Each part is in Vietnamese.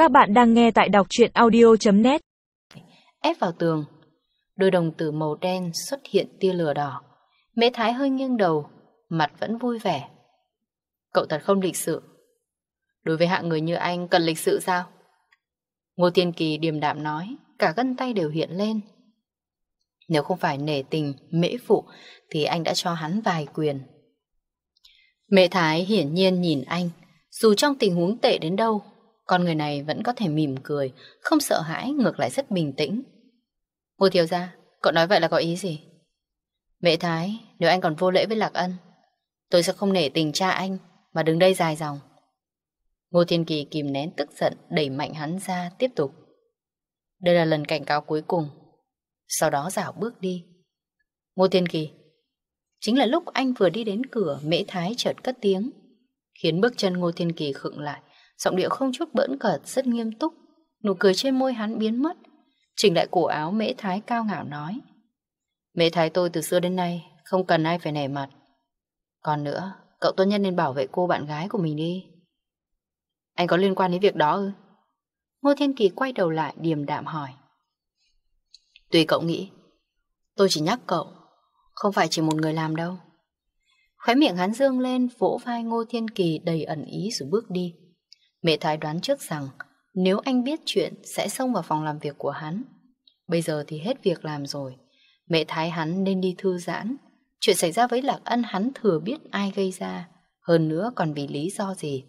Các bạn đang nghe tại đọc truyện audio.net. Ép vào tường, đôi đồng tử màu đen xuất hiện tia lửa đỏ. Mễ Thái hơi nghiêng đầu, mặt vẫn vui vẻ. Cậu thật không lịch sự. Đối với hạng người như anh cần lịch sự sao? Ngô Thiên Kỳ điềm đạm nói, cả gân tay đều hiện lên. Nếu không phải nể tình Mễ phụ thì anh đã cho hắn vài quyền. Mễ Thái hiển nhiên nhìn anh, dù trong tình huống tệ đến đâu, con người này vẫn có thể mỉm cười, không sợ hãi, ngược lại rất bình tĩnh. Ngô thiếu gia, cậu nói vậy là có ý gì? Mễ Thái, nếu anh còn vô lễ với Lạc Ân, tôi sẽ không nể tình cha anh mà đứng đây dài dòng. Ngô Thiên Kỳ kìm nén tức giận, đẩy mạnh hắn ra, tiếp tục. Đây là lần cảnh cáo cuối cùng. Sau đó dạo bước đi. Ngô Thiên Kỳ. Chính là lúc anh vừa đi đến cửa, Mễ Thái chợt cất tiếng, khiến bước chân Ngô Thiên Kỳ khựng lại. Giọng điệu không chút bỡn cợt, rất nghiêm túc. Nụ cười trên môi hắn biến mất. Chỉnh lại cổ áo, Mễ Thái cao ngạo nói, Mễ Thái tôi từ xưa đến nay không cần ai phải nể mặt. Còn nữa, cậu tốt nhất nên bảo vệ cô bạn gái của mình đi. Anh có liên quan đến việc đó ư? Ngô Thiên Kỳ quay đầu lại điềm đạm hỏi. Tùy cậu nghĩ. Tôi chỉ nhắc cậu, không phải chỉ một người làm đâu. Khóe miệng hắn dương lên, vỗ vai Ngô Thiên Kỳ đầy ẩn ý rồi bước đi. Mẹ Thái đoán trước rằng nếu anh biết chuyện sẽ xông vào phòng làm việc của hắn. Bây giờ thì hết việc làm rồi. Mẹ Thái hắn nên đi thư giãn. Chuyện xảy ra với Lạc Ân hắn thừa biết ai gây ra, hơn nữa còn vì lý do gì.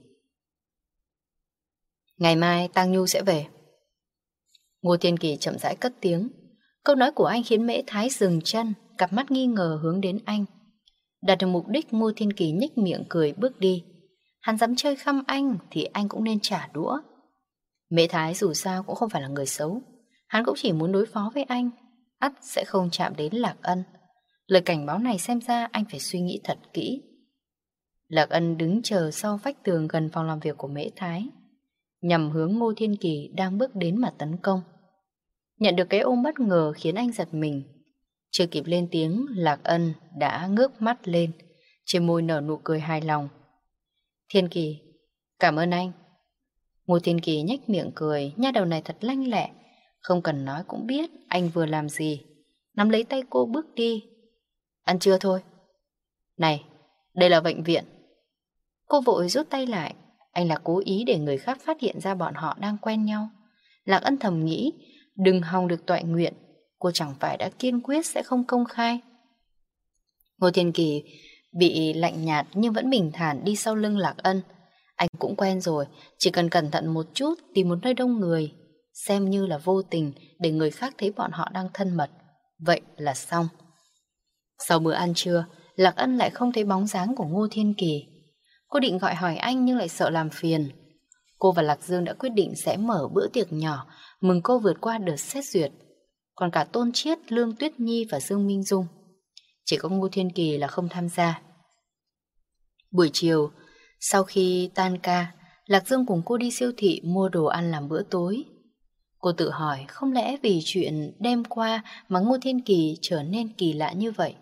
Ngày mai Tăng Nhu sẽ về. Ngô Thiên Kỳ chậm rãi cất tiếng. Câu nói của anh khiến Mễ Thái dừng chân, cặp mắt nghi ngờ hướng đến anh. Đạt được mục đích, Ngô Thiên Kỳ nhếch miệng cười bước đi. Hắn dám chơi khăm anh thì anh cũng nên trả đũa. Mễ Thái dù sao cũng không phải là người xấu. Hắn cũng chỉ muốn đối phó với anh, ắt sẽ không chạm đến Lạc Ân. Lời cảnh báo này xem ra anh phải suy nghĩ thật kỹ. Lạc Ân đứng chờ sau vách tường gần phòng làm việc của Mễ Thái, nhằm hướng Ngô Thiên Kỳ đang bước đến mà tấn công. Nhận được cái ôm bất ngờ khiến anh giật mình. Chưa kịp lên tiếng, Lạc Ân đã ngước mắt lên, trên môi nở nụ cười hài lòng. Thiên Kỳ, cảm ơn anh. Ngô Thiên Kỳ nhếch miệng cười, nha đầu này thật lanh lẹ, không cần nói cũng biết anh vừa làm gì. Nắm lấy tay cô bước đi. Ăn trưa thôi. Này, đây là bệnh viện. Cô vội rút tay lại. Anh là cố ý để người khác phát hiện ra bọn họ đang quen nhau. Lạc Ân thầm nghĩ, đừng hòng được toại nguyện. Cô chẳng phải đã kiên quyết sẽ không công khai. Ngô Thiên Kỳ bị lạnh nhạt nhưng vẫn bình thản đi sau lưng Lạc Ân. Anh cũng quen rồi, chỉ cần cẩn thận một chút, tìm một nơi đông người, xem như là vô tình để người khác thấy bọn họ đang thân mật. Vậy là xong. Sau bữa ăn trưa, Lạc Ân lại không thấy bóng dáng của Ngô Thiên Kỳ. Cô định gọi hỏi anh nhưng lại sợ làm phiền. Cô và Lạc Dương đã quyết định sẽ mở bữa tiệc nhỏ mừng cô vượt qua đợt xét duyệt. Còn cả Tôn Chiết, Lương Tuyết Nhi và Dương Minh Dung, chỉ có Ngô Thiên Kỳ là không tham gia. Buổi chiều, sau khi tan ca, Lạc Dương cùng cô đi siêu thị mua đồ ăn làm bữa tối. Cô tự hỏi không lẽ vì chuyện đêm qua mà Ngô Thiên Kỳ trở nên kỳ lạ như vậy.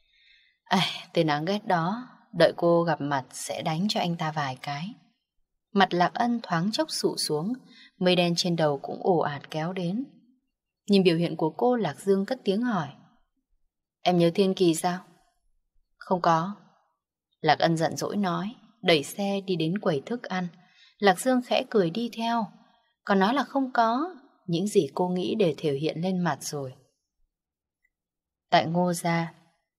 Tên đáng ghét đó, đợi cô gặp mặt sẽ đánh cho anh ta vài cái. Mặt Lạc Ân thoáng chốc sụ xuống, mây đen trên đầu cũng ồ ạt kéo đến. Nhìn biểu hiện của cô, Lạc Dương cất tiếng hỏi. Em nhớ Thiên Kỳ sao? Không có. Lạc Ân giận dỗi nói, đẩy xe đi đến quầy thức ăn. Lạc Dương khẽ cười đi theo, còn nói là không có. Những gì cô nghĩ đều thể hiện lên mặt rồi. Tại Ngô gia.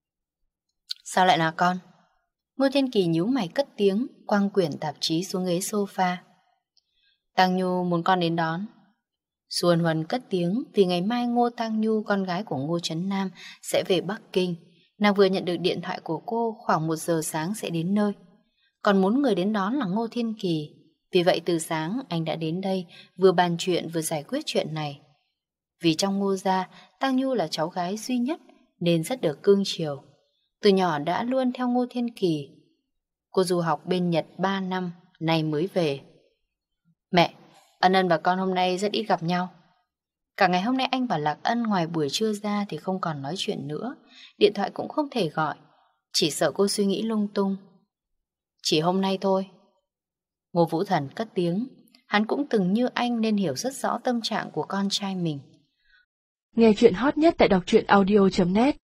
Sao lại là con? Ngô Thiên Kỳ nhíu mày cất tiếng, quăng quyển tạp chí xuống ghế sofa. Tăng Nhu muốn con đến đón. Xuân Huân cất tiếng vì ngày mai Ngô Tăng Nhu, con gái của Ngô Trấn Nam, sẽ về Bắc Kinh. Nàng vừa nhận được điện thoại của cô, khoảng 1 giờ sáng sẽ đến nơi. Còn muốn người đến đón là Ngô Thiên Kỳ. Vì vậy từ sáng anh đã đến đây, vừa bàn chuyện vừa giải quyết chuyện này. Vì trong Ngô gia, Tăng Nhu là cháu gái duy nhất nên rất được cưng chiều. Từ nhỏ đã luôn theo Ngô Thiên Kỳ. Cô du học bên Nhật 3 năm, nay mới về. Mẹ, Ân Ân và con hôm nay rất ít gặp nhau. Cả ngày hôm nay anh và Lạc Ân ngoài buổi trưa ra thì không còn nói chuyện nữa. Điện thoại cũng không thể gọi. Chỉ sợ cô suy nghĩ lung tung. Chỉ hôm nay thôi. Ngô Vũ Thần cất tiếng. hắn cũng từng như anh nên hiểu rất rõ tâm trạng của con trai mình. Nghe chuyện hot nhất tại đọc truyện audio.net